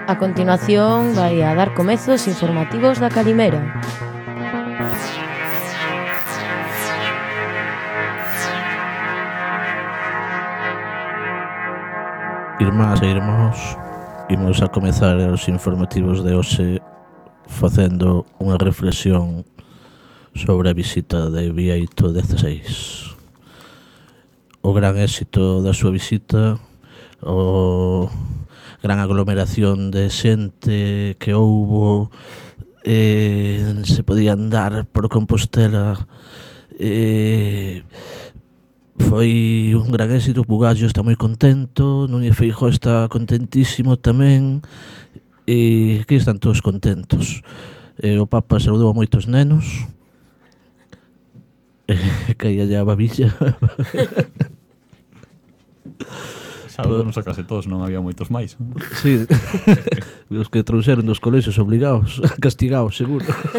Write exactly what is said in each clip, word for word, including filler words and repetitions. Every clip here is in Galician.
A continuación vai a dar comezo os informativos da Calimera. Irmás e irmãos, imos a comezar os informativos de hoxe facendo unha reflexión sobre a visita de Bieito dezasseis. O gran éxito da súa visita, o gran aglomeración de xente que houbo, eh, se podía andar por Compostela, eh, foi un gran éxito. Bugallo está moi contento, Núñez Feijóo está contentísimo tamén, e aquí están todos contentos. E o Papa saudou a moitos nenos, e caía ya a babilla. Saudamos a case todos, non había moitos máis. Sí, os que trouxeron dos colexios obligados, castigados, seguro.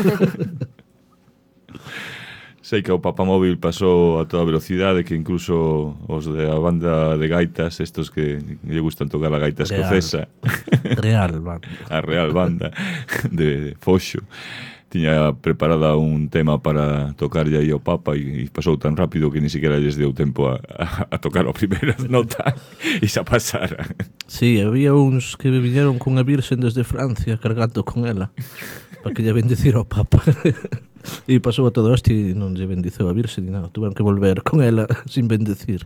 Sei que o papamóvil pasou a toda velocidade, que incluso os de a banda de gaitas, estos que lle gustan tocar a gaita escocesa, Real banda, a Real Banda de Foxo, tiña preparada un tema para tocarlle aí ao Papa, e, e pasou tan rápido que ni siquiera lles deu tempo a, a, a tocar a primeira nota e xa pasara. Sí, había uns que viñeron cunha virxen desde Francia cargando con ela para que lle bendicir ao Papa. E pasou a todo isto e non lle bendiceu a virxen, non, tuveron que volver con ela sin bendicir.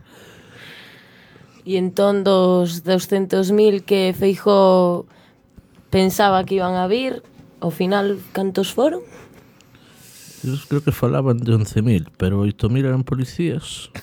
E entón dos doscientos mil que Feijóo pensaba que iban a vir, ao final, cantos foron? Eu creo que falaban de once mil, pero oito mil eran policías.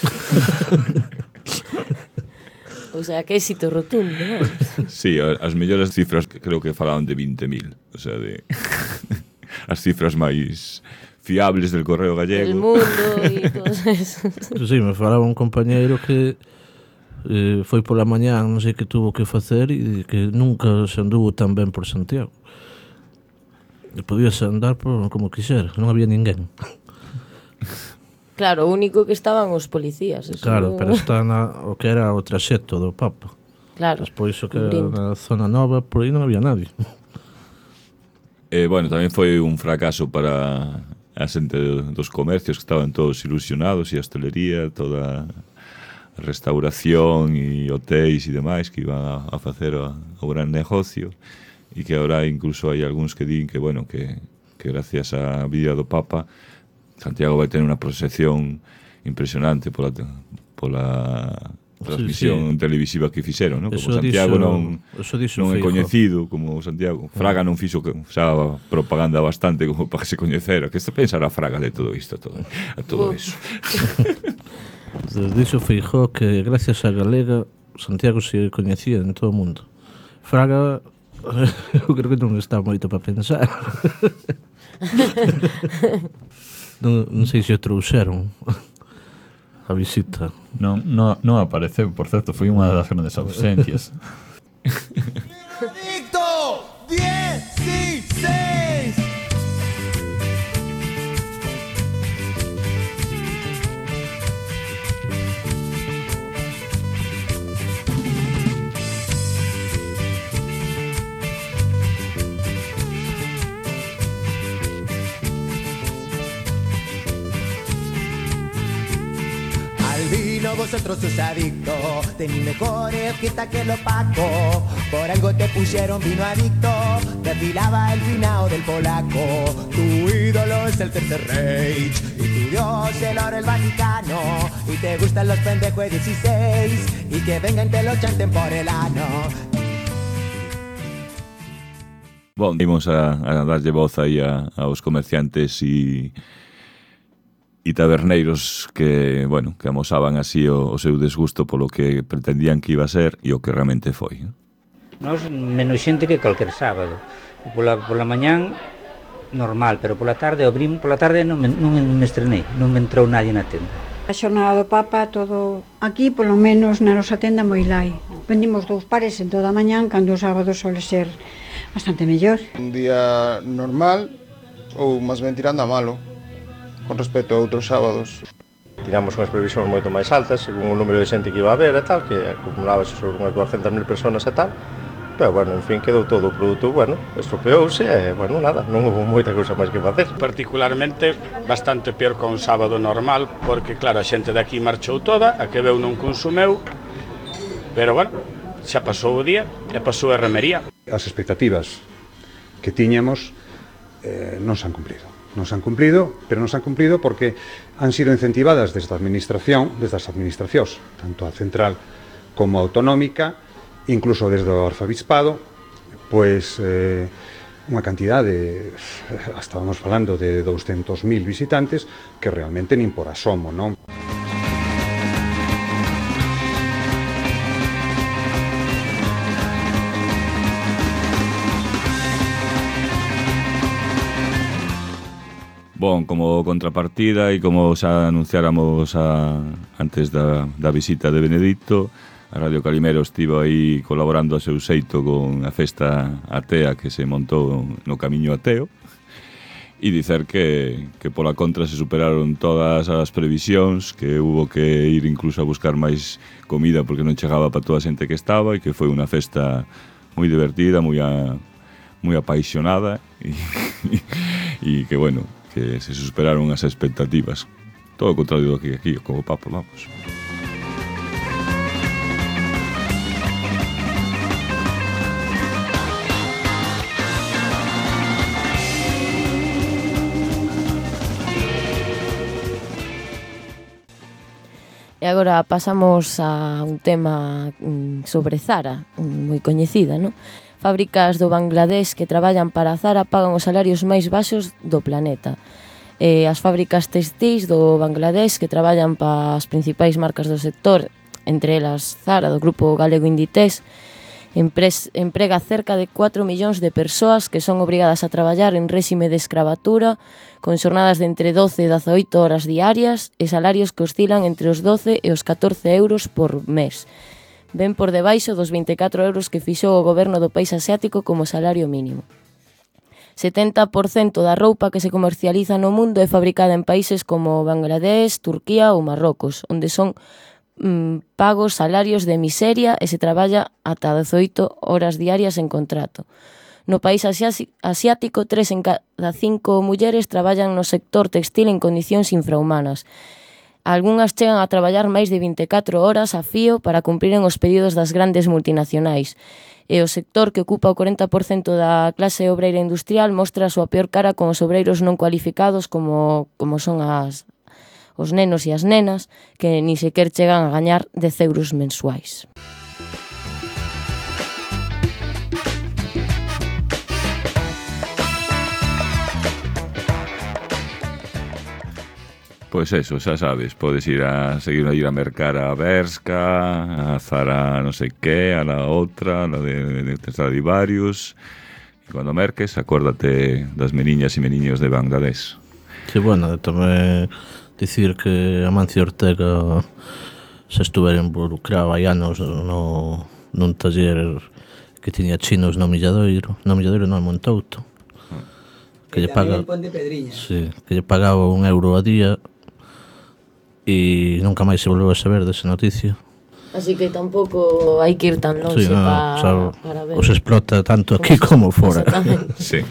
O sea, que éxito rotundo, non? Sí, as mellores cifras creo que falaban de vinte mil, o sea, de as cifras máis fiables del Correo Gallego. El Mundo e todos esos. Sí, me falaba un compañeiro que eh, foi pola mañá, non sei que tuvo que facer, e que nunca se anduvo tan ben por Santiago. E podíase andar por como quixera, non había ninguén. Claro, o único que estaban os policías. Eso Claro, no... pero está na, o que era o traxecto do Papa. Claro, Despois o que era cubrindo. na zona nova, por aí non había nadie. Eh, bueno, tamén foi un fracaso para a xente dos comercios, que estaban todos ilusionados, e a hostelería, toda a restauración e hotéis e demais que iban a, a facer o, o gran negocio, e que agora incluso hai algúns que din que, bueno, que, que gracias á vida do Papa Santiago vai ter unha procesión impresionante pola, pola transmisión sí, sí. televisiva que fixeron, ¿no? Como Eso Santiago dixo, non, eso dixo non é Feijóo. coñecido como Santiago. Fraga non fixo que xa propaganda bastante como para que se coñecera. Que se pensará Fraga de todo isto, todo, a todo iso? Dixo Feijóo que gracias a Galega Santiago se coñecía en todo o mundo. Fraga, eu creo que non está moito para pensar. non, non sei se o trouxeron a visita. Non, non, non apareceu, por certo, foi unha das grandes ausencias. Veredicto dieciséis. Vosotros sos adictos, tenéis mejores fiestas que los pacos. Por algo te pusieron vino adicto, te afilaba el finao del polaco. Tu ídolo es el tercer Reich y tu dios el oro el Vaticano. Y te gustan los pendejos de dieciséis y que vengan te lo chanten por el ano. Bon, imos a, a darlle voz aí a, aos comerciantes e e taberneiros que, bueno, que amosaban así o, o seu desgusto polo que pretendían que iba a ser e o que realmente foi, ¿no? Nos menos xente que calquer sábado. Pola, pola mañán normal, pero pola tarde abrimos, pola tarde non me, non me estrenei, non me entrou nadie na tenda. A xornada do Papa todo aquí, polo menos na nosa tenda moi lai. Vendimos dous pares en toda a mañán, cando o sábado sole ser bastante mellor. Un día normal ou máis ben tirando a malo con respecto a outros sábados. Tiramos unhas previsións moito máis altas según o número de xente que iba a haber e tal, que acumulábase sobre unhas doscientas mil persoas e tal, Pero, bueno, en fin, quedou todo o produto, bueno, estropeouse e, bueno, nada, non houve moita cousa máis que facer. Particularmente, bastante peor con un sábado normal, porque, claro, a xente daqui marchou toda, a que veu non consumeu, pero, bueno, xa pasou o día e pasou a remería. As expectativas que tiñamos eh, non se han cumprido. Non se han cumprido, pero non se han cumprido porque han sido incentivadas desde a administración, desde as administracións, tanto a central como a autonómica, incluso desde o arzobispado, pois eh, unha cantidade, estábamos falando de douscentos mil visitantes, que realmente nin por asomo, non? Bon, como contrapartida e como xa anunciáramos a, antes da, da visita de Benedicto, a Radio Calimero estivo aí colaborando a seu xeito con a festa atea que se montou no Camiño Ateo e dicer que, que pola contra se superaron todas as previsións, que hubo que ir incluso a buscar máis comida porque non chegaba para toda a xente que estaba e que foi unha festa moi divertida, moi, a, moi apaixonada e, e que, bueno, que se superaron as expectativas. Todo o contrario do que aquí, como papo, vamos. E agora pasamos a un tema sobre Zara, moi coñecida, non? Fábricas do Bangladesh que traballan para Zara pagan os salarios máis baixos do planeta. E as fábricas textis do Bangladesh que traballan para as principais marcas do sector, entre elas Zara, do grupo galego Inditex, emprega cerca de catro millóns de persoas que son obrigadas a traballar en réxime de escravatura, con xornadas de entre doce e dezaoito horas diarias e salarios que oscilan entre os doce e os catorce euros por mes. Ven por debaixo dos vinte e catro euros que fixou o goberno do país asiático como salario mínimo. setenta por cento da roupa que se comercializa no mundo é fabricada en países como Bangladesh, Turquía ou Marrocos, onde son mm, pagos salarios de miseria e se traballa ata dezaoito horas diarias en contrato. No país asiático, tres en cada cinco mulleres traballan no sector textil en condicións infrahumanas. Algúnas chegan a traballar máis de vinte e catro horas a fío para cumpriren os pedidos das grandes multinacionais. E o sector que ocupa o corenta por cento da clase obreira industrial mostra a súa peor cara con os obreiros non cualificados como, como son as, os nenos e as nenas que ni sequer chegan a gañar dez euros mensuais. Pois eso, xa sabes, podes ir a seguir a ir a mercar a Bershka, a Zara non sei que, a la outra, a la de, de Stradivarius. E cando merques, acuérdate das meniñas e meniños de Bangladesh. Sí, bueno, tamén dicir que Amancio Ortega se estuver involucrado hai anos no, nun taller que tiña chinos no Milladoiro, no Milladoiro non, Montouto, que lle paga, sí, que lle pagaba un euro a día e nunca máis se volveu a saber desa noticia. Así que tampouco hai que ir tan longe, sí, no, pa, o sea, para ver. Os explota tanto aquí como, como fora. Sí.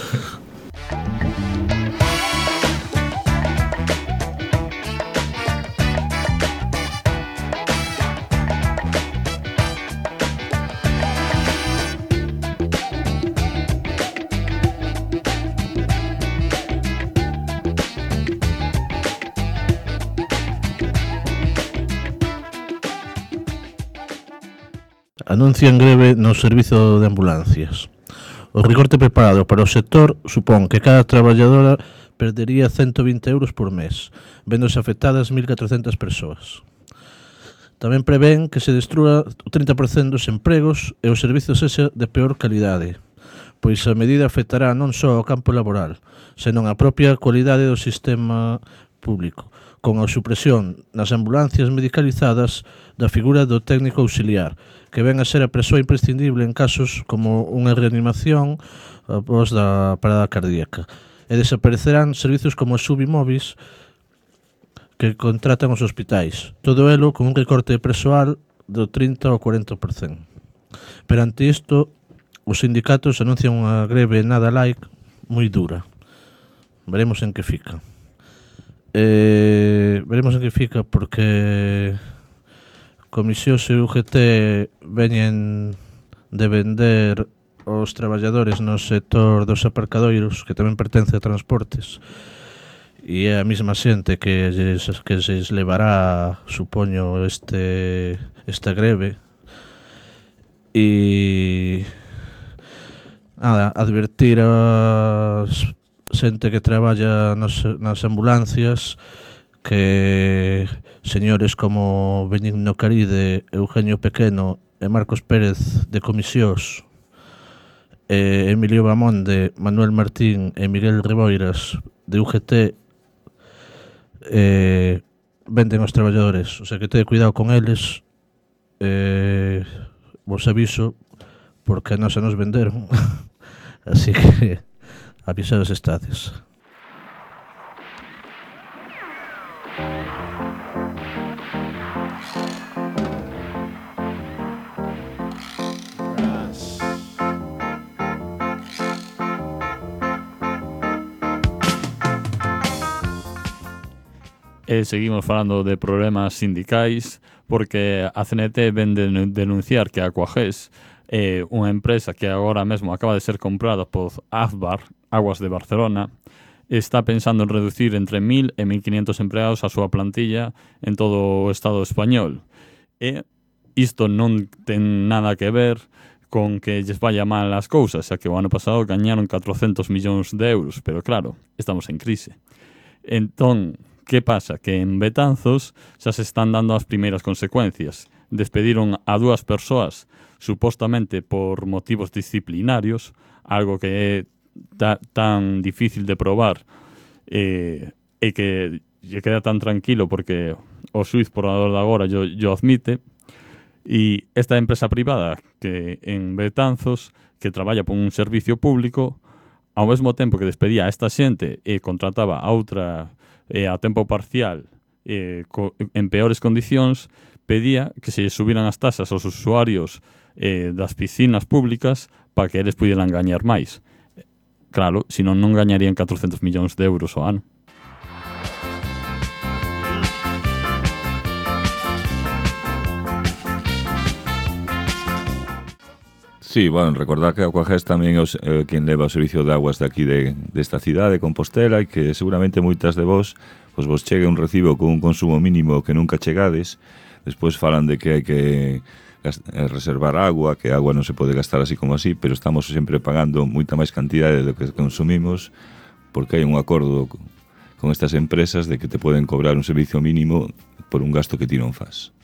Anuncian greve no servizo de ambulancias. O recorte preparado para o sector supón que cada traballadora perdería ciento vinte euros por mes, vendose afectadas mil catrocentas persoas. Tamén prevén que se destrúa o trinta por cento dos empregos e o servizo sexa de peor calidade, pois a medida afectará non só ao campo laboral, senón a propia cualidade do sistema público, con a supresión nas ambulancias medicalizadas da figura do técnico auxiliar, que ven a ser a persoa imprescindible en casos como unha reanimación após da parada cardíaca. E desaparecerán servizos como as subimóviles que contratan os hospitais. Todo elo con un recorte de persoal do trinta ao cuarenta por cento. Perante isto, os sindicatos anuncian unha greve nada light moi dura. Veremos en que fica. Eh, veremos en que fica porque Comisións e U G T veñen de vender os traballadores no sector dos aparcadoiros, que tamén pertence a transportes, e é a mesma xente que lles, que lles levará, supoño, este, esta greve. E nada, advertir a xente que traballa nas, nas ambulancias que señores como Benigno Caride, Eugenio Pequeno e Marcos Pérez de Comisións, e Emilio Bamonde, Manuel Martín e Miguel Reboiras de U G T eh, venden os traballadores, o sea que tede cuidado con eles. Eh, vos aviso porque a nosa nos venderon así que avisados estades. E seguimos falando de problemas sindicais porque a C N T ven de denunciar que a Aquagés é unha empresa que agora mesmo acaba de ser comprada por Azbar, Aguas de Barcelona, está pensando en reducir entre mil e mil quinientos empregados a súa plantilla en todo o Estado español. E isto non ten nada que ver con que lles vaya mal as cousas, xa que o ano pasado gañaron catrocentos millóns de euros, pero claro, estamos en crise. Entón, que pasa? Que en Betanzos xa se están dando as primeiras consecuencias. Despediron a dúas persoas supostamente por motivos disciplinarios, algo que é ta, tan difícil de probar eh, e que lle queda tan tranquilo porque o xuiz por ador de agora yo, yo admite. E esta empresa privada que en Betanzos que traballa por un servicio público, ao mesmo tempo que despedía a esta xente e contrataba a outra eh, a tempo parcial eh, co, en peores condicións, pedía que se subiran as tasas aos usuarios eh, das piscinas públicas para que eles pudieran gañar máis. Claro, senón non gañarían catrocentos millóns de euros ao ano. Sí, bueno, recordar que Aquagés tamén é eh, quen leva o servicio de aguas de aquí de, desta cidade, Compostela, e que seguramente moitas de vos pues, vos chegue un recibo con un consumo mínimo que nunca chegades. Despois falan de que hai que reservar agua, que a agua non se pode gastar así como así, pero estamos sempre pagando moita máis cantidade do que consumimos porque hai un acordo con estas empresas de que te poden cobrar un servicio mínimo por un gasto que ti non fas.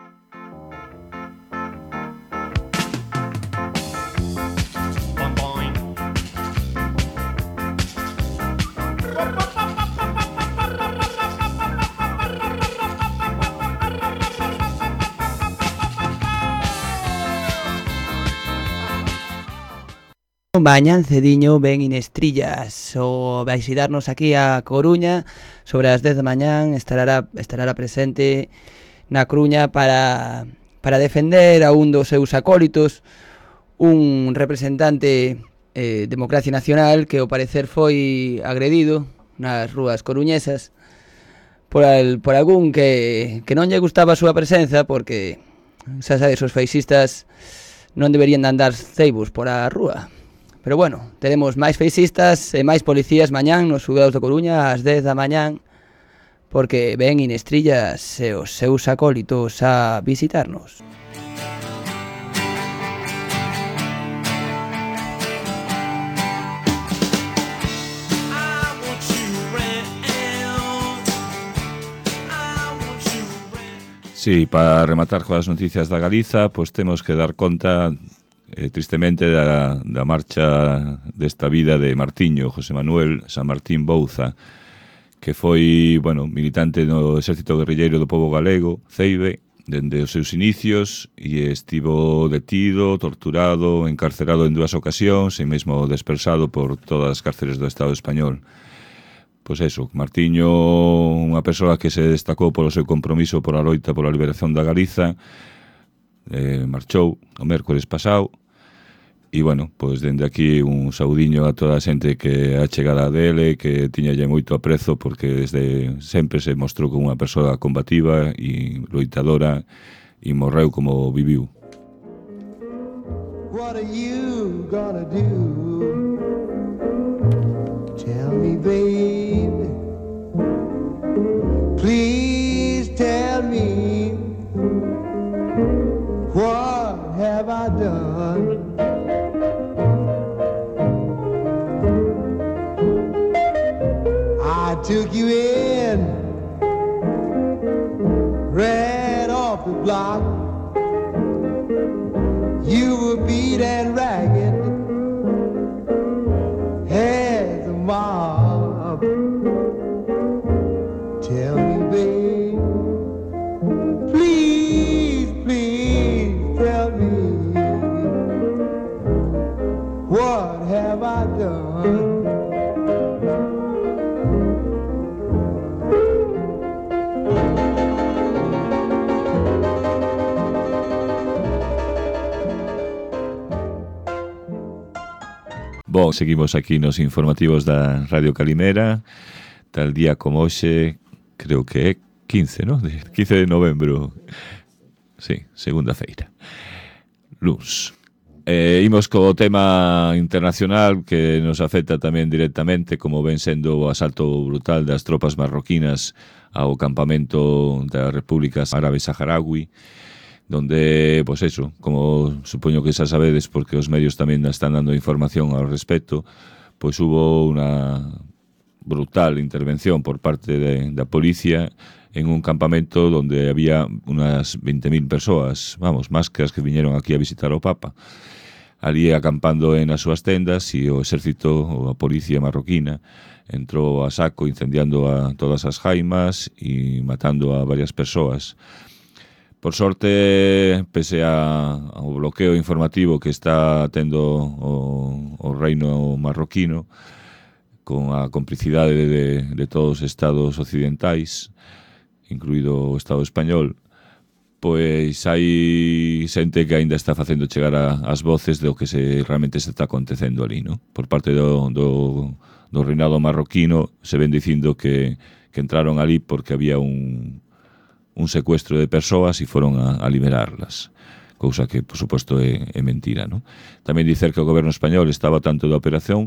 Mañan cediño ven Inestrillas o vai darnos aquí a Coruña sobre as dez da mañán estará, estará presente na Coruña para, para defender a un dos seus acólitos, un representante eh, Democracia Nacional que ao parecer foi agredido nas rúas coruñesas por, el, por algún que, que non lle gustaba a súa presenza porque xa sabes, os feixistas non deberían de andar ceibos por a rúa. Pero bueno, teremos máis feixistas e máis policías mañán nos xugados de Coruña ás dez da mañán porque ven Inestrillas e os seus acólitos a visitarnos. Sí, para rematar coas noticias da Galiza, pois temos que dar conta Eh, tristemente da, da marcha desta vida de Martiño, José Manuel San Martín Bouza, que foi, bueno, militante no Exército Guerrilleiro do Pobo Galego, Ceibe, dende os seus inicios, e estivo detido, torturado, encarcerado en dúas ocasións e mesmo dispersado por todas as cárceles do Estado español. Pois eso, Martiño, unha persoa que se destacou polo seu compromiso pola loita pola liberación da Galiza, eh, marchou o mércores pasado. E, bueno, pois dende aquí un saudiño a toda a xente que a chegada dele, que tiñalle moito aprezo, porque desde sempre se mostrou como unha persoa combativa e loitadora e morreu como viviu. What are you gonna do? Tell me, baby. Please tell me. What have I done? I took you in, ran off the block. You were beat and ragged as a mob. Tell me, babe, please, please tell me, what have I done? Bon, seguimos aquí nos informativos da Radio Calimera. Tal día como hoxe, creo que é quince, non? quince de novembro. Sí, segunda feira. Luns. Eh, imos co tema internacional que nos afecta tamén directamente, como ven sendo o asalto brutal das tropas marroquinas ao campamento da República Árabe Saharaui, donde, pois pues eso, como supoño que xa sabedes, porque os medios tamén están dando información ao respecto, pois pues hubo unha brutal intervención por parte de, da policía en un campamento donde había unas veinte mil persoas, vamos, máis que as que viñeron aquí a visitar ao Papa, ali acampando en as súas tendas, e o exército, ou a policía marroquina, entrou a saco incendiando a todas as jaimas e matando a varias persoas. Por sorte, pese a, ao bloqueo informativo que está tendo o, o reino marroquino, con a complicidade de, de todos os estados occidentais, incluído o Estado español, pois hai xente que aínda está facendo chegar a, as voces do que se realmente se está acontecendo ali, ¿no? Por parte do, do, do reinado marroquino se ven dicindo que, que entraron ali porque había un... un secuestro de persoas e foron a, a liberarlas, cousa que, por suposto, é, é mentira, non? Tamén dicer que o goberno español estaba tanto da operación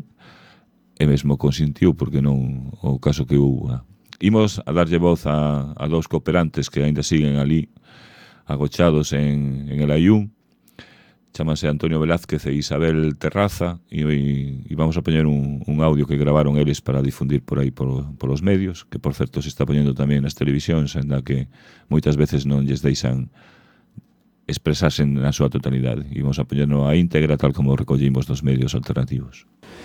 e mesmo consintiu, porque non o caso que hubo. Imos a darlle voz a, a dous cooperantes que aínda siguen ali agochados en, en el Ayún. Chámanse Antonio Velázquez e Isabel Terraza, e, e vamos a poñer un, un audio que gravaron eles para difundir por aí por, por os medios, que por certo se está poñendo tamén nas televisións, en da que moitas veces non lles deixan expresarse na súa totalidade. E vamos a poñernos a íntegra tal como recollimos dos medios alternativos.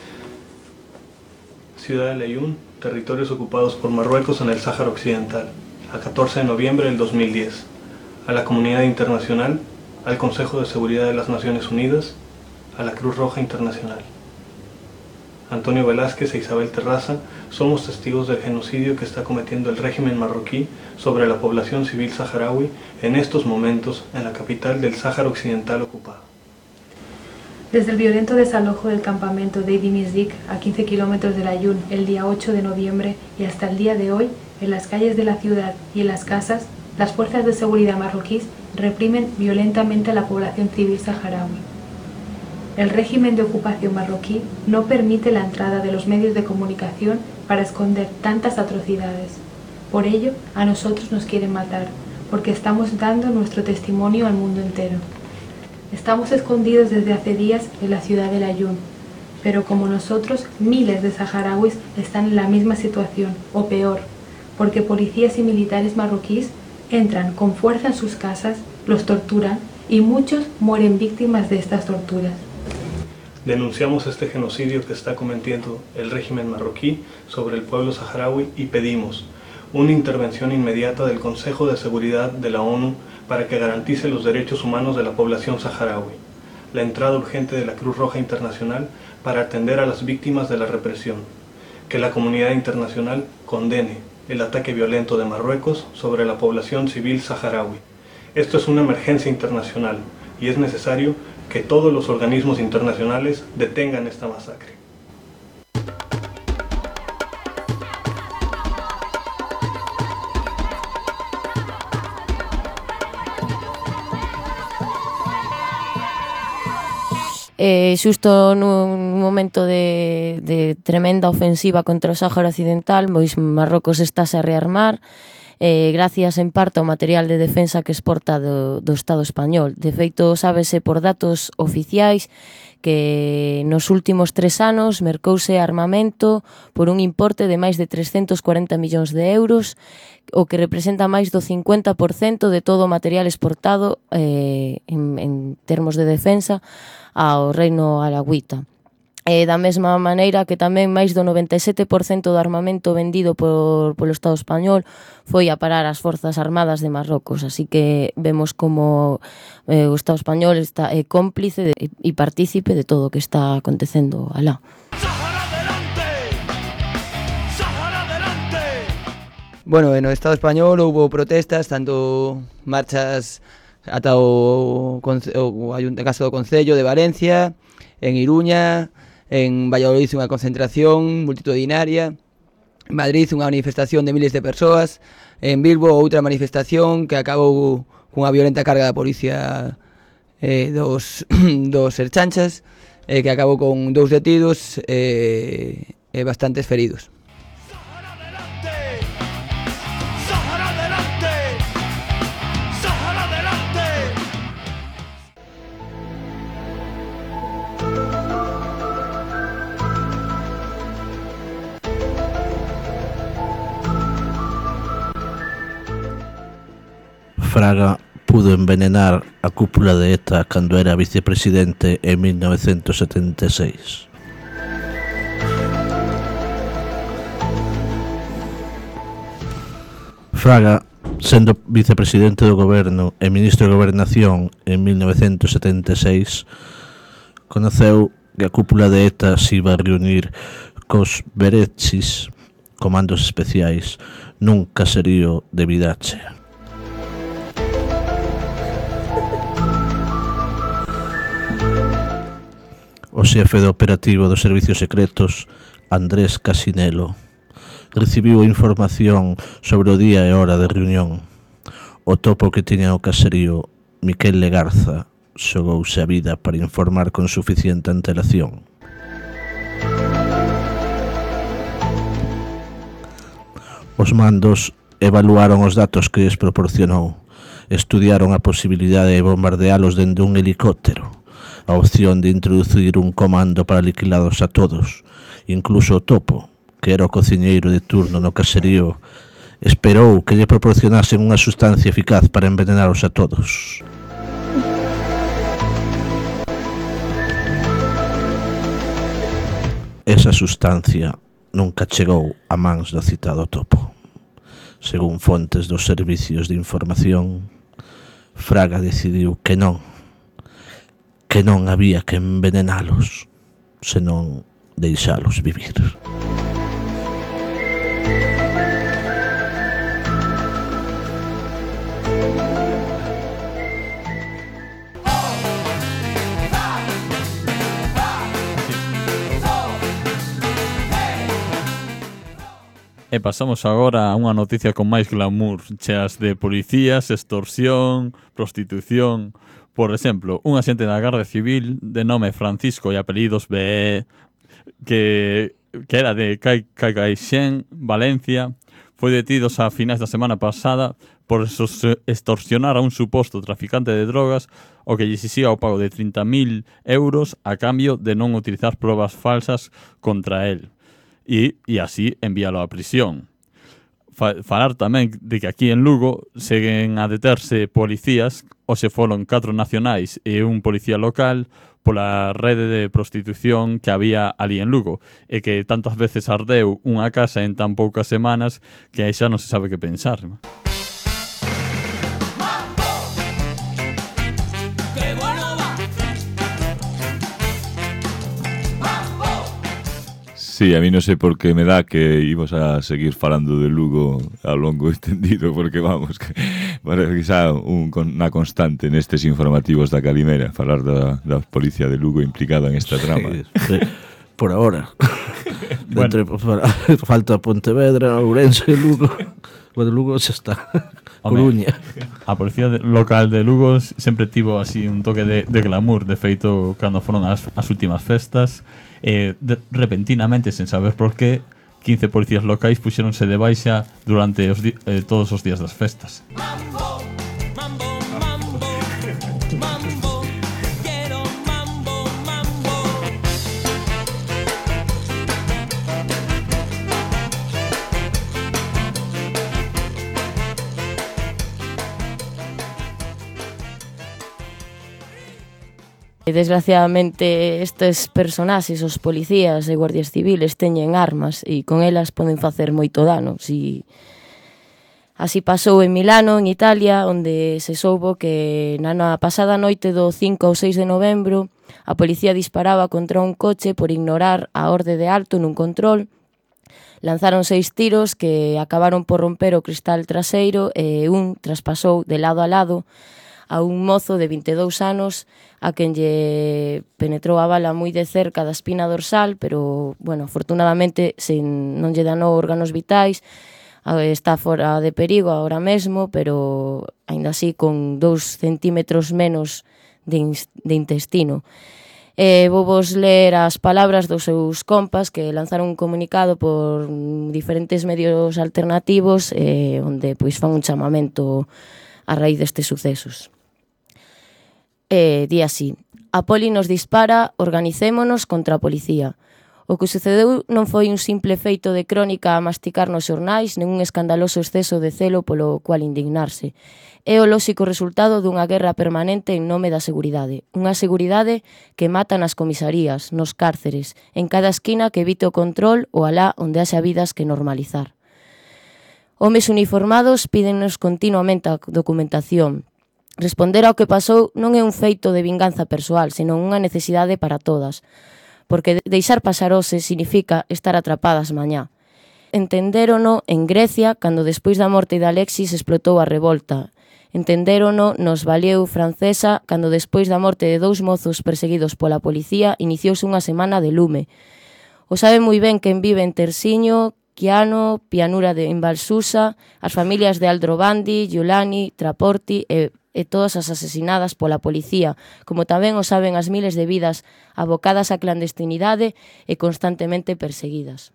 Ciudad del Ayún, territorios ocupados por Marruecos en el Sáhara Occidental, a catorce de noviembre del dos mil diez. A la comunidad internacional, al Consejo de Seguridad de las Naciones Unidas, a la Cruz Roja Internacional. Antonio Velázquez e Isabel Terraza somos testigos del genocidio que está cometiendo el régimen marroquí sobre la población civil saharaui en estos momentos en la capital del Sáhara Occidental ocupado. Desde el violento desalojo del campamento de Idi Mizdik a quince kilómetros del Ayún el día ocho de noviembre y hasta el día de hoy, en las calles de la ciudad y en las casas, las fuerzas de seguridad marroquíes reprimen violentamente a la población civil saharaui. El régimen de ocupación marroquí no permite la entrada de los medios de comunicación para esconder tantas atrocidades. Por ello, a nosotros nos quieren matar, porque estamos dando nuestro testimonio al mundo entero. Estamos escondidos desde hace días en la ciudad del Ayún, pero como nosotros, miles de saharauis están en la misma situación, o peor, porque policías y militares marroquíes entran con fuerza en sus casas, los torturan y muchos mueren víctimas de estas torturas. Denunciamos este genocidio que está cometiendo el régimen marroquí sobre el pueblo saharaui y pedimos una intervención inmediata del Consejo de Seguridad de la ONU para que garantice los derechos humanos de la población saharaui, la entrada urgente de la Cruz Roja Internacional para atender a las víctimas de la represión, que la comunidad internacional condene el ataque violento de Marruecos sobre la población civil saharaui Esto es una emergencia internacional y es necesario que todos los organismos internacionales detengan esta masacre. Eh, xusto nun momento de, de tremenda ofensiva contra o Sáhara Occidental, pois Marrocos estáse a rearmar, eh, gracias en parte ao material de defensa que exporta do, do Estado español. De feito, sábese por datos oficiais que nos últimos tres anos mercouse armamento por un importe de máis de trescentos cuarenta millóns de euros, o que representa máis do cincuenta por cento de todo o material exportado eh, en, en termos de defensa ao Reino Alauita. E da mesma maneira que tamén máis do noventa e sete por cento do armamento vendido por, polo Estado español foi a parar as Forzas Armadas de Marrocos, así que vemos como eh, o Estado español está é eh, cómplice de, e partícipe de todo o que está acontecendo alá. Bueno, no Estado español houve protestas, tanto marchas ata o, o, o caso do Concello de Valencia, en Iruña, en Valladolid unha concentración multitudinaria, en Madrid unha manifestación de miles de persoas, en Bilbo outra manifestación que acabou cunha violenta carga da policía eh, dos, dos Erchanchas, eh, que acabou con dous detidos e eh, eh, bastantes feridos. Fraga pudo envenenar a cúpula de ETA cando era vicepresidente en mil novecientos setenta e seis. Fraga, sendo vicepresidente do goberno e ministro de gobernación en mil novecientos setenta e seis, conoceu que a cúpula de ETA se iba a reunir cos Berechis, comandos especiais, nun caserío de Vidache. O xefe do operativo dos servicios secretos, Andrés Casinelo, recibiu a información sobre o día e hora de reunión. O topo que tiña o caserío, Miquel Legarza, xogouse a vida para informar con suficiente antelación. Os mandos evaluaron os datos que lles proporcionou, estudiaron a posibilidade de bombardealos dende un helicóptero, a opción de introducir un comando para liquilados a todos. Incluso o topo, que era o cociñeiro de turno no caserío, esperou que lle proporcionasen unha sustancia eficaz para envenenaros a todos. Esa sustancia nunca chegou a mans do citado topo. Según fontes dos servicios de información, Fraga decidiu que non, que non había que envenenalos, senón deixalos vivir. E pasamos agora a unha noticia con máis glamour, cheas de policías, extorsión, prostitución. Por exemplo, un axente da Garda Civil de nome Francisco e apelidos B E, que, que era de Caicaixén, Valencia, foi detido a finais da semana pasada por extorsionar a un suposto traficante de drogas o que lle exixía o pago de trinta mil euros a cambio de non utilizar probas falsas contra él e, e así envíalo á prisión. Falar tamén de que aquí en Lugo seguen a deterse policías, hoxe foron catro nacionais e un policía local, pola rede de prostitución que había ali en Lugo e que tantas veces ardeu unha casa en tan poucas semanas que aí xa non se sabe que pensar. Sí, a mí no sé por qué me da que íbamos a seguir falando de Lugo a longo extendido, porque vamos, que Bueno, quizá un, una constante nestes informativos da Calimera, falar da, da policía de Lugo implicada en esta trama. Sí, sí. Por ahora. Bueno. Entre, falta Pontevedra, Ourense, Lugo. Bueno, Lugo xa está. Coruña. A policía de, local de Lugo sempre tivo así un toque de, de glamour. De feito, cando foron as, as últimas festas, eh, de, repentinamente, sen saber por qué, quince policías locais puxéronse de baixa durante os di, eh, todos os días das festas. Desgraciadamente estes personaxes, os policías e guardias civiles teñen armas e con elas poden facer moito dano. Si... Así pasou en Milano, en Italia, onde se soubo que na pasada noite do cinco ou seis de novembro a policía disparaba contra un coche por ignorar a orde de alto nun control. Lanzaron seis tiros que acabaron por romper o cristal traseiro e un traspasou de lado a lado a un mozo de vinte e dous anos a quen lle penetrou a bala moi de cerca da espina dorsal, pero, bueno, afortunadamente sen, non lle danou órganos vitais, está fora de perigo agora mesmo, pero aínda así con dous centímetros menos de, de intestino. Eh, vou vos ler as palabras dos seus compas que lanzaron un comunicado por diferentes medios alternativos eh, onde pois fan un chamamento a raíz destes sucesos. Eh, di así: a poli nos dispara, organicémonos contra a policía. O que sucedeu non foi un simple feito de crónica a masticar nos xornais, nen un escandaloso exceso de celo polo cual indignarse. É o lóxico resultado dunha guerra permanente en nome da seguridade. Unha seguridade que mata nas comisarías, nos cárceres, en cada esquina que evite o control ou alá onde haxa vidas que normalizar. Homes uniformados pídennos continuamente a documentación. Responder ao que pasou non é un feito de vinganza persoal, senón unha necesidade para todas. Porque deixar pasar hoxe significa estar atrapadas mañá. Entendérono en Grecia, cando despois da morte de Alexis explotou a revolta. Entendérono nos Valeu francesa, cando despois da morte de dous mozos perseguidos pola policía iniciouse unha semana de lume. O sabe moi ben quen vive en Tersiño, Chiano, Pianura de Valsusa, as familias de Aldrovandi, Giulani, Traporti e e todas as asesinadas pola policía, como tamén o saben as miles de vidas abocadas á clandestinidade e constantemente perseguidas.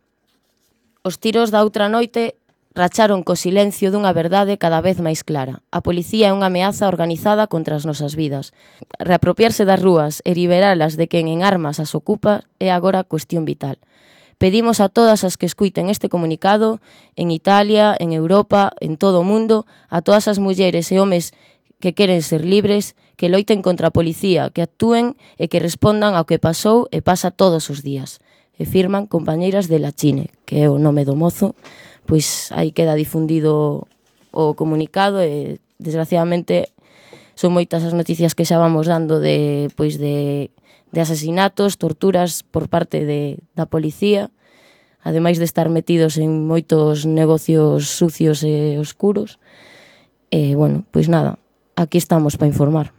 Os tiros da outra noite racharon co silencio dunha verdade cada vez máis clara. A policía é unha ameaza organizada contra as nosas vidas. Reapropiarse das rúas e liberalas de quen en armas as ocupa é agora cuestión vital. Pedimos a todas as que escuiten este comunicado, en Italia, en Europa, en todo o mundo, a todas as mulleres e homes que queren ser libres, que loiten contra a policía, que actúen e que respondan ao que pasou e pasa todos os días. E firman compañeiras de Lachine, que é o nome do mozo, pois aí queda difundido o comunicado e, desgraciadamente, son moitas as noticias que xa vamos dando de, pois de, de asesinatos, torturas por parte de, da policía, ademais de estar metidos en moitos negocios sucios e oscuros. E, bueno, pois nada, aquí estamos para informar.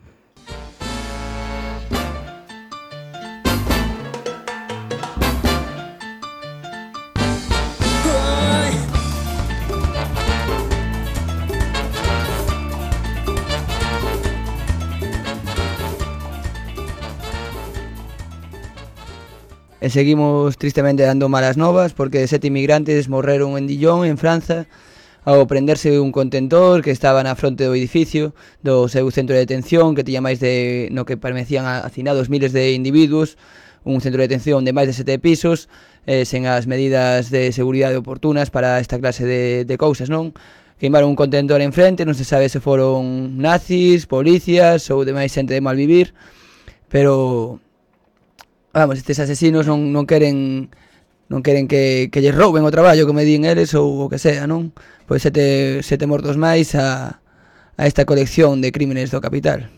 E seguimos tristemente dando malas novas porque sete inmigrantes morreron en Dijon, en Franza, ao prenderse un contentor que estaba na fronte do edificio do seu centro de detención, que tiña máis de, no que permanecían hacinados miles de individuos, un centro de detención de máis de sete pisos, eh, sen as medidas de seguridade oportunas para esta clase de, de cousas, non? Queimaron un contentor en frente, non se sabe se foron nazis, policías ou demais xente de malvivir, pero vamos, estes asesinos non, non queren non queren que, que lles rouben o traballo, como din eles, ou o que sea, non? Pois sete, sete mortos máis a, a esta colección de crímenes do capital.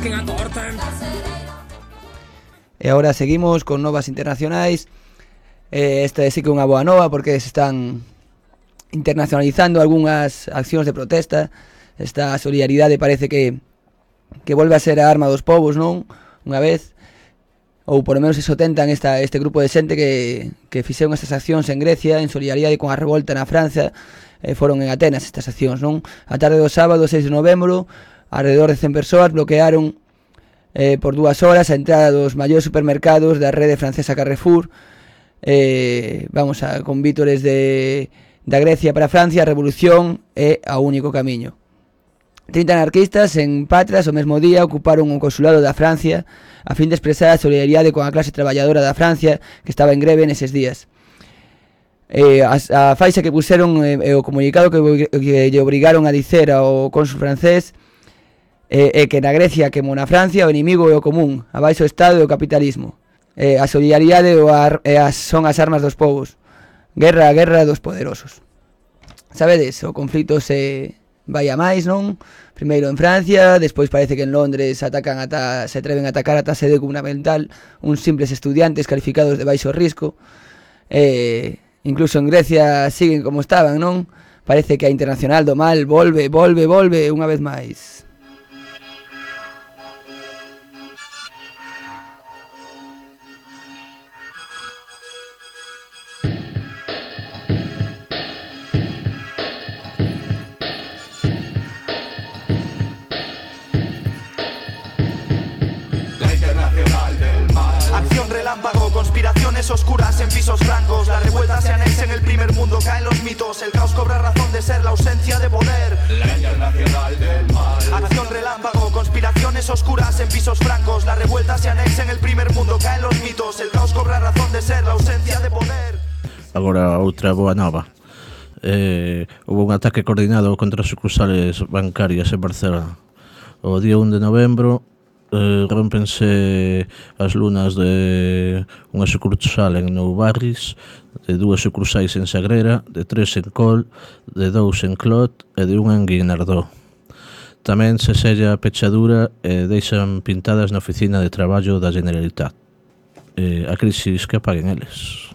E agora seguimos con novas internacionais. eh, Esta sí que é unha boa nova porque se están internacionalizando algunhas accións de protesta. Esta solidaridade parece que que volve a ser a arma dos povos, non? Unha vez, ou por lo menos eso tentan esta, este grupo de xente que, que fixeron estas accións en Grecia en solidaridade con a revolta na Francia. eh, Foron en Atenas estas accións, non? A tarde do sábado seis de novembro, alrededor de cen persoas bloquearon eh, por dúas horas a entrada dos maiores supermercados da rede francesa Carrefour. eh, Vamos a con vítores de da Grecia para Francia, a revolución é o único camiño. trinta anarquistas en Patras o mesmo día ocuparon o consulado da Francia a fin de expresar a solidaridade con a clase traballadora da Francia que estaba en greve neses días. Eh, a, a faixa que puseron e eh, o comunicado que, que lle obrigaron a dicer ao cónsul francés é eh, eh, que na Grecia como na Francia o inimigo é o común, abaixo o Estado e o capitalismo. Eh, a solidaridade o ar, eh, as, son as armas dos povos. Guerra a guerra dos poderosos. Sabedes, o conflito se vai a máis, non? Primeiro en Francia, despois parece que en Londres atacan ata, se atreven a atacar ata a sede gubernamental uns simples estudiantes calificados de baixo risco. Eh, incluso en Grecia siguen como estaban, non? Parece que a Internacional do Mal volve, volve, volve unha vez máis. Conspiraciones oscuras en pisos blancos. La revuelta se anexa en el primer mundo. Caen los mitos. El caos cobra razón de ser la ausencia de poder. La internacional del mal. Acción relámpago. Conspiraciones oscuras en pisos blancos. La revuelta se anexa en el primer mundo. Caen los mitos. El caos cobra razón de ser la ausencia de poder. Agora outra boa nova. Eh, houve un ataque coordinado contra as sucursales bancarias en Barcelona. O día un de novembro Eh, rompense as lunas de unha sucursal en Nou Barris, de dúas sucursais en Sagrera, de tres en Col, de dous en Clot e de unha en Guinardó. Tamén se sella a pechadura e deixan pintadas na oficina de traballo da Generalitat. Eh, a crisis que apaguen eles.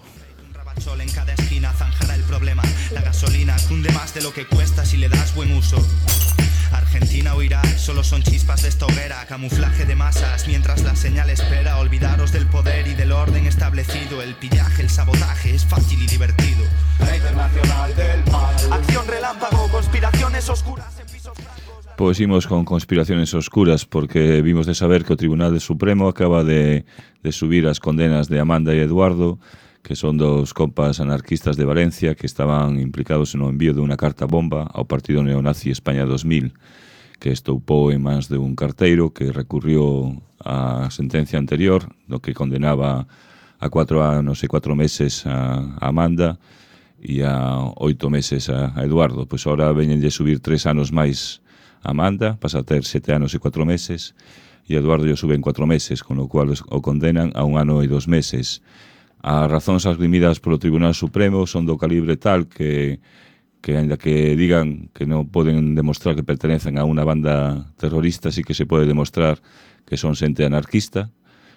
En cada esquina zanjará el problema. La gasolina cunde más de lo que cuesta si le das buen uso. Argentina o Irak solo son chispas de esta hoguera, camuflaje de masas mientras la señal espera. Olvidaros del poder y del orden establecido. El pillaje, el sabotaje es fácil y divertido. La internacional del mal. Acción relámpago, conspiraciones oscuras en pisos blancos. Pois imos con conspiraciones oscuras porque vimos de saber que o Tribunal Supremo acaba de, de subir as condenas de Amanda e Eduardo, que son dos compas anarquistas de Valencia que estaban implicados no envío de unha carta bomba ao partido neonazi España dos mil, que estoupou en mans de un carteiro que recurriu a sentencia anterior, no que condenaba a cuatro anos e cuatro meses a Amanda e a oito meses a Eduardo. Pois ahora veñenlle subir tres anos máis a Amanda, pasa a ter sete anos e cuatro meses, e Eduardo lle suben cuatro meses, con o cual o condenan a un ano e dos meses. As razóns esgrimidas polo Tribunal Supremo son do calibre tal que, que ainda que digan que non poden demostrar que pertenecen a unha banda terrorista, sí que se pode demostrar que son xente anarquista,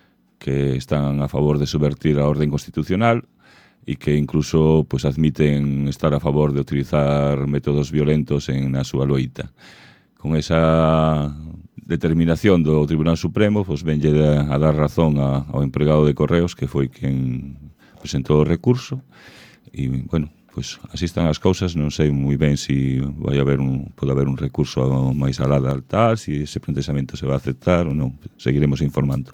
que están a favor de subvertir a orden constitucional e que incluso pues, admiten estar a favor de utilizar métodos violentos en a súa loita. Con esa determinación do Tribunal Supremo, pues venlle a dar razón a, ao empregado de Correos, que foi quen presentou o recurso, e, bueno, pues así están as cousas. Non sei moi ben se si vai haber un, pode haber un recurso máis alá de altar, se si ese planteamento se vai aceptar ou non. Seguiremos informando.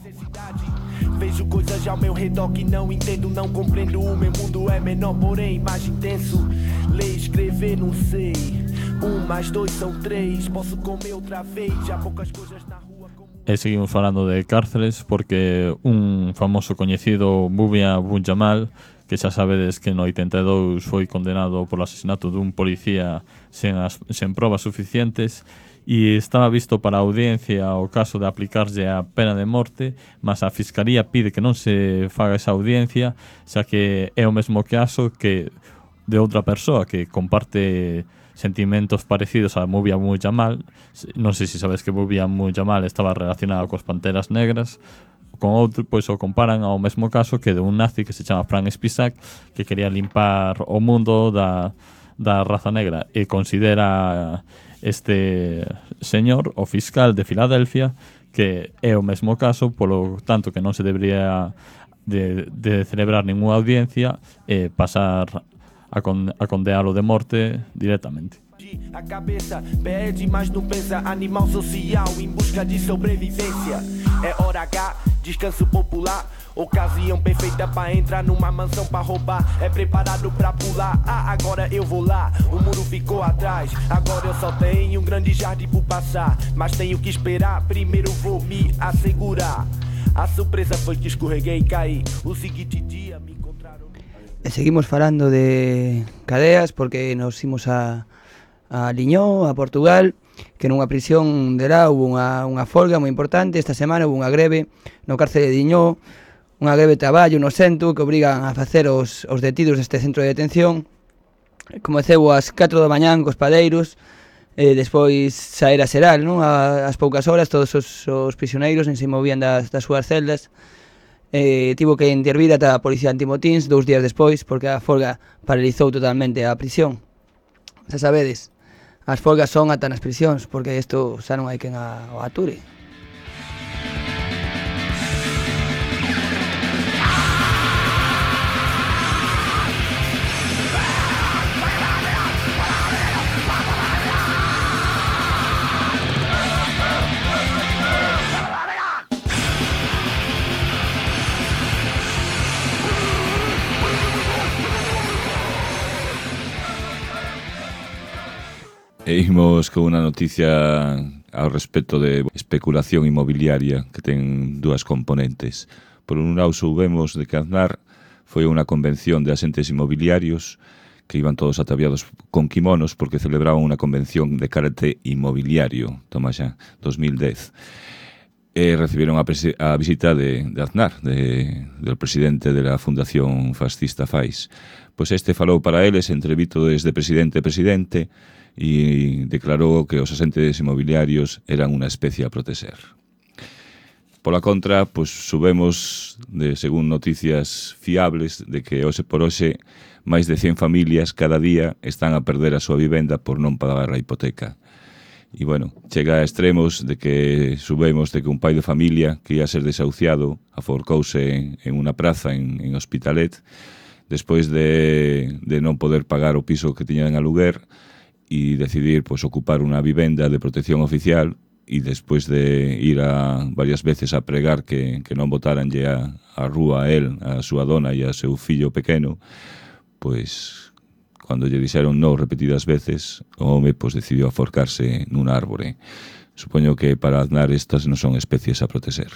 Vejo coisas ao meu redor que não entendo, não compreendo. O meu mundo é menor, porém mais intenso. Ler, escrever, não sei. Um mais dois são três. Posso comer outra vez. Já poucas coisas na rua. E seguimos falando de cárceles porque un famoso coñecido, Bubia Bunjamal, que xa sabedes que no oitenta e dous foi condenado polo asesinato dun policía sen, as, sen probas suficientes, e estaba visto para a audiencia o caso de aplicarlle a pena de morte, mas a Fiscalía pide que non se faga esa audiencia, xa que é o mesmo caso que de outra persoa que comparte sentimentos parecidos a Movia Muy Jamal. Non sei se sabes que Movia Muy Jamal estaba relacionado cos Panteras Negras. Con outro, pois o comparan ao mesmo caso que de un nazi que se chama Frank Spisak, que quería limpar o mundo da, da raza negra, e considera este señor, o fiscal de Filadelfia, que é o mesmo caso, polo tanto que non se debería de, de celebrar ninguna audiencia e pasar a, con, a condealo de morte directamente. A cabeça perde, mas não pensa. Animal social em busca de sobrevivência. É hora H, descanso popular. Ocasião perfeita pra entrar numa mansão pra roubar. É preparado pra pular. Ah, agora eu vou lá. O muro ficou atrás. Agora eu só tenho um grande jardim por passar. Mas tenho que esperar. Primeiro vou me assegurar. A surpresa foi que escorreguei e caí. O seguinte dia me encontraram. E seguimos falando de cadeas porque nos imos a a Liñó, a Portugal, que nunha prisión de lá hubo unha, unha folga moi importante. Esta semana hubo unha greve no cárcere de Liñó, unha greve de traballo no centro que obrigan a facer os, os detidos deste centro de detención. Comeceu ás catro da mañán cos padeiros, e despois saer a Seral, non? A, as poucas horas todos os, os prisioneiros non se movían das, das súas celdas. Eh, tivo que intervir ata a policía antimotins dous días despois porque a folga paralizou totalmente a prisión. Xa sabedes, as folgas son ata nas prisións, porque isto xa non hai quen a, o ature. E imos con unha noticia ao respecto de especulación inmobiliaria que ten dúas componentes. Por un lado, soubemos de que Aznar foi unha convención de asentes inmobiliarios que iban todos ataviados con kimonos porque celebraban unha convención de karate inmobiliario, toma xa, dos mil dez. E recibiron a, a visita de, de Aznar, de, del presidente de la Fundación Fascista Fais. Pois este falou para eles entrevito desde presidente a presidente e declarou que os asentes inmobiliarios eran unha especie a proteger. Pola contra, pois subemos, de, según noticias fiables, de que hoxe por hoxe máis de cen familias cada día están a perder a súa vivenda por non pagar a hipoteca. E, bueno, chega a extremos de que subemos de que un pai de familia que ia ser desahuciado aforcouse en unha praza en, en Hospitalet despois de, de non poder pagar o piso que tiña en aluguer e decidir pois, ocupar unha vivenda de protección oficial e despois de ir a varias veces a pregar que, que non botaranlle a, a rúa a él, a súa dona e a seu fillo pequeno, pois cando lle dixeron no repetidas veces, o home pois, decidiu aforcarse nun árbore. Supoño que para Aznar estas non son especies a proteger.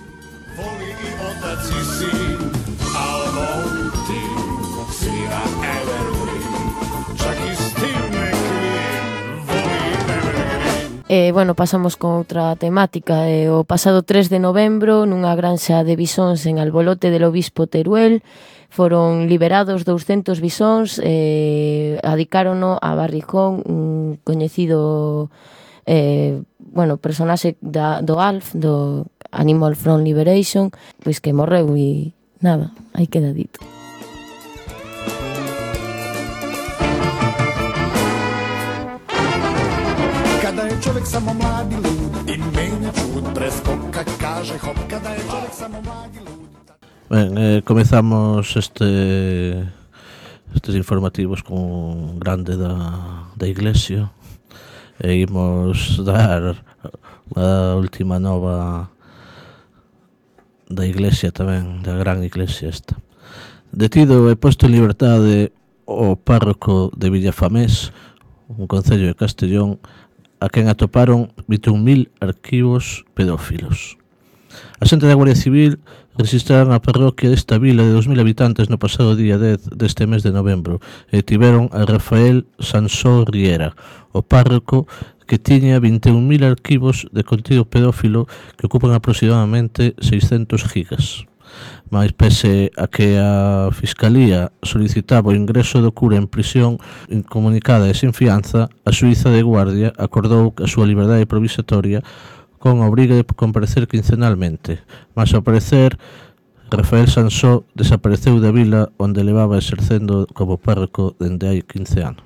E, bueno, pasamos con outra temática. E, o pasado tres de novembro, nunha granxa de bisóns en Albolote del Obispo Teruel, foron liberados douscentos bisóns, e adicárono a Barricón, un coñecido eh, bueno, personaxe da, do A L F, do Animal Front Liberation, pois que morreu e nada, aí queda dito. Kada je čovjek samo mladi lud i menja čud preskoka kaže hop, kada je čovjek samo mladi lud. Ben, eh, comezamos este estes informativos con grande da, da Iglesia e imos dar a última nova da Iglesia tamén, da gran Iglesia esta. Detido e posto en liberdade o párroco de Villafamés, un concello de Castellón, a quen atoparon vinte e un mil arquivos pedófilos. A xente da Guardia Civil registraron a parroquia desta vila de dos mil habitantes no pasado día dez deste mes de novembro e tiveron a Rafael Sansó Riera, o párroco que tiña vinte e un mil arquivos de contido pedófilo que ocupan aproximadamente seiscentos gigas. Mais pese a que a Fiscalía solicitaba o ingreso do cura en prisión incomunicada e sin fianza, a xuíza de guardia acordou a súa liberdade provisatoria con a obriga de comparecer quincenalmente, mas ao parecer Rafael Sansó desapareceu da vila onde levaba exercendo como párroco dende hai quince anos.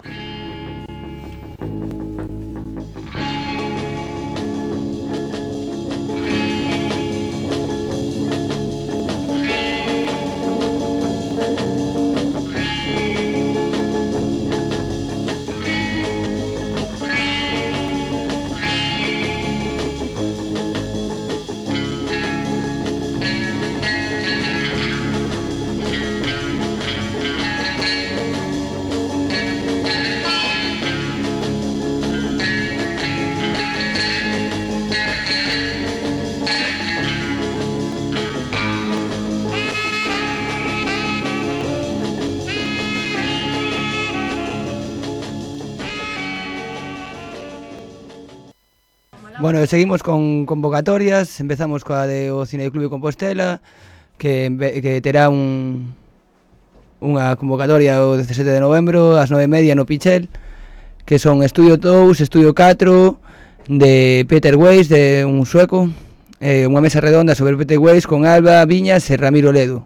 Bueno, seguimos con convocatorias, empezamos coa de o Cineclube Compostela, que, que terá un, unha convocatoria o dezasete de novembro, ás nove e media no Pichel, que son Estudio dous, Estudio catro, de Peter Weiss, de un sueco, eh, unha mesa redonda sobre Peter Weiss con Alba Viñas e Ramiro Ledo.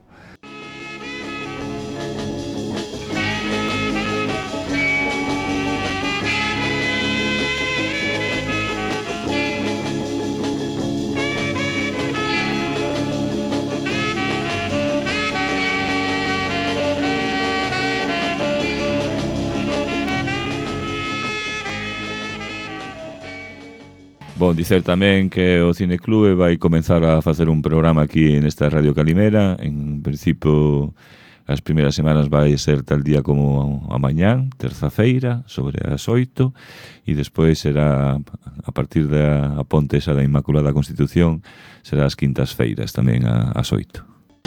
Bon, dicer tamén que o Cineclube vai comenzar a facer un programa aquí nesta Radio Calimera. En principio, as primeiras semanas vai ser tal día como a mañán, terza-feira, sobre as oito, e despois será, a partir da ponte esa da Inmaculada Constitución, será as quintas-feiras tamén ás oito.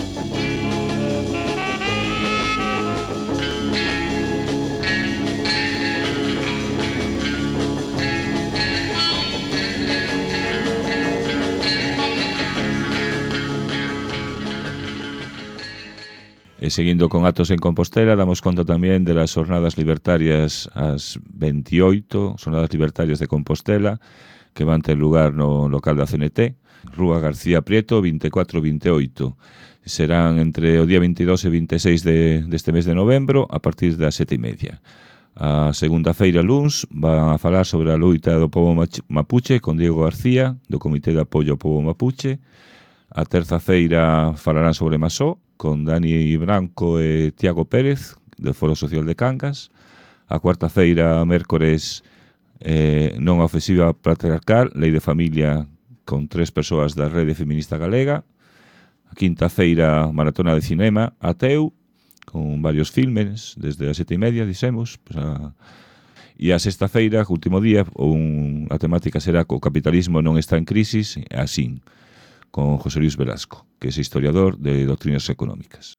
E seguindo con actos en Compostela, damos conta tamén de las jornadas libertarias ás veintioito, jornadas libertarias de Compostela, que van ter lugar no local da C N T, Rúa García Prieto, veinticuatro veintioito. Serán entre o día veintidós e veintiséis de, deste mes de novembro, a partir das sete e media. A segunda feira luns van a falar sobre a loita do povo mapuche con Diego García, do Comité de Apoio ao Povo Mapuche. A terza feira falarán sobre Masó, con Dani Branco e Tiago Pérez, do Foro Social de Cangas. A cuarta feira, mércores, eh, non ofensiva patriarcal, lei de familia con tres persoas da Rede Feminista Galega. A quinta feira, maratona de cinema, Ateu, con varios filmes, desde as sete e media, dixemos. Pues a... E a sexta feira, último día, un... a temática será que o capitalismo non está en crisis, así, con José Luis Velasco, que é historiador de doctrinas económicas.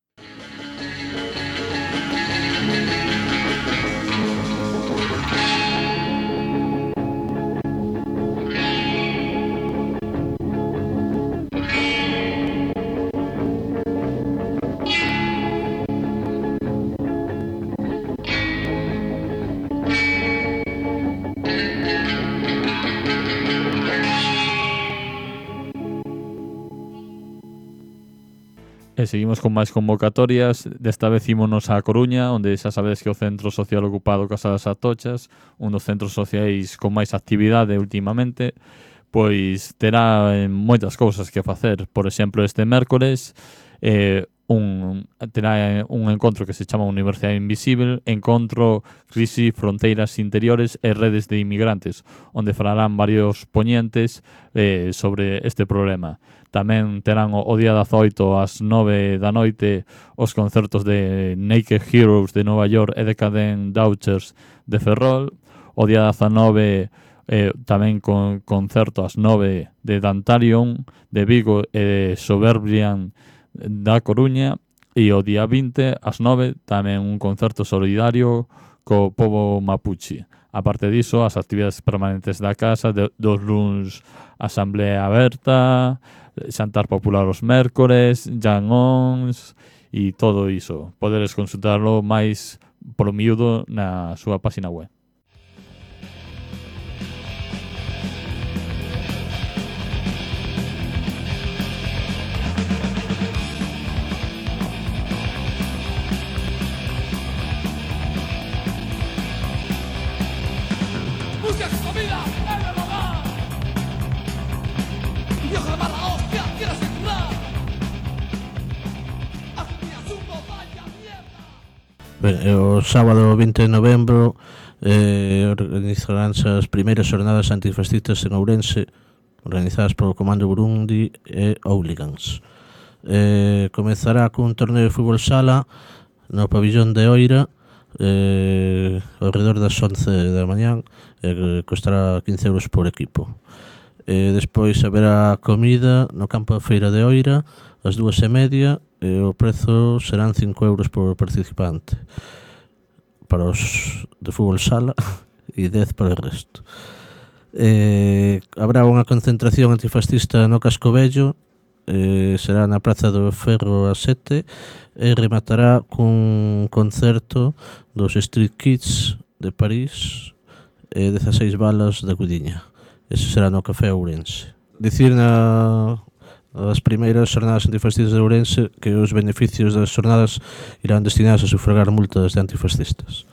E seguimos con máis convocatorias. Desta vez ímonos a Coruña, onde xa sabedes que o Centro Social Ocupado Casa das Atochas, un dos centros sociais con máis actividade últimamente, pois terá eh, moitas cousas que facer. Por exemplo, este mércores eh, un, terá un encontro que se chama Universidade Invisible, encontro Crisi, Fronteiras Interiores e Redes de Inmigrantes, onde falarán varios poñentes eh, sobre este problema. Tamén terán o, o día dezaoito ás nove da noite os concertos de Naked Heroes de Nova York e Decadent Douchers de Ferrol. O día dezanove eh, tamén con concerto ás nove de Dantalion de Vigo e de Soberbian da Coruña. E o día vinte ás nove tamén un concerto solidario co povo mapuche. A parte diso, as actividades permanentes da casa, de, dos luns asamblea aberta, xantar popular os mércores, Jan-ons e todo iso. Poderes consultarlo máis polo miúdo na súa página web. Ben, o sábado vinte de novembro eh, organizaránse as primeiras xornadas antifascistas en Ourense, organizadas polo Comando Burundi e Hooligans. Eh, comezará cun torneo de fútbol sala no pabillón de Oira eh, ao redor das once da mañán, e eh, costará quince euros por equipo. Eh, despois haberá comida no campo da feira de Oira ás dúas e media, e o prezo serán cinco euros por participante para os de fútbol sala e dez para o resto. Eh, habrá unha concentración antifascista no Casco Vello, eh, será na Praza do Ferro a sete, e rematará cun concerto dos Street Kids de París e dezaseis balas da Gudiña. Ese será no Café Ourense. Dicir na as primeiras xornadas antifascistas de Ourense que os beneficios das xornadas irán destinados a sufragar multas de antifascistas.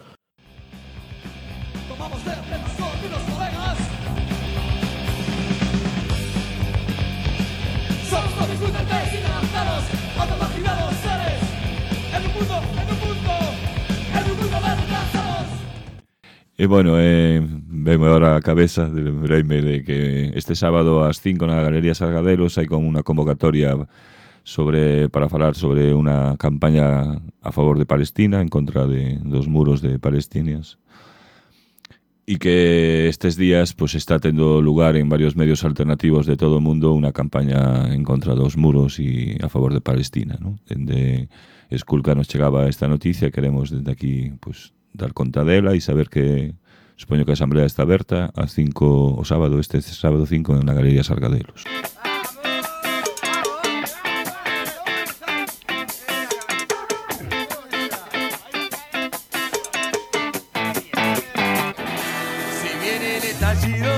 E, bueno, eh, venme agora a cabeza, lembrei-me de que este sábado ás cinco na Galería Sargadelos hai como unha convocatoria sobre para falar sobre unha campaña a favor de Palestina, en contra de, dos muros de palestinias. E que estes días pues, está tendo lugar en varios medios alternativos de todo o mundo unha campaña en contra dos muros e a favor de Palestina, ¿no? Dende Esculca nos chegaba esta noticia, queremos desde aquí pues, dar conta dela e saber que supoño que a Asamblea está aberta ás cinco o sábado, este sábado cinco na Galería Sargadelos. Si viene el estallido,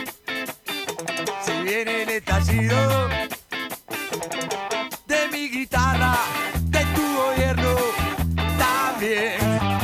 si viene el estallido de mi guitarra, de tu gobierno también.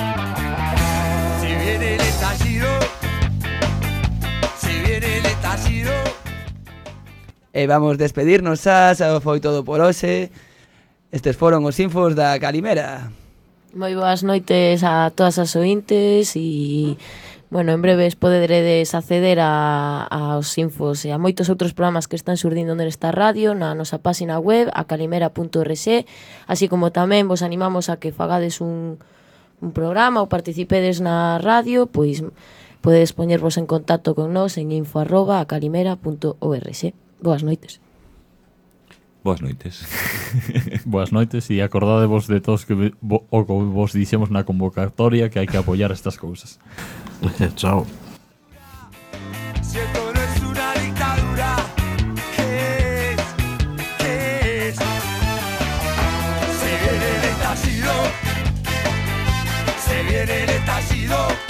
E vamos despedirnos xa, xa foi todo por hoxe. Estes foron os infos da Calimera. Moi boas noites a todas as ointes e, bueno, en breves poderedes acceder a, aos infos e a moitos outros programas que están surdindo nesta radio na nosa página web, a calimera punto org, así como tamén vos animamos a que fagades un, un programa ou participedes na radio, pois podedes poñervos en contacto con nós en info arroba a calimera punto org. Boas noites. Boas noites. Boas noites e acordadevos de todos que vo, o que vos dixemos na convocatoria que hai que apoiar estas cousas. Chao. Si esto no es una dictadura, ¿qué es? ¿Qué es? Se viene el estallido, se viene el estallido.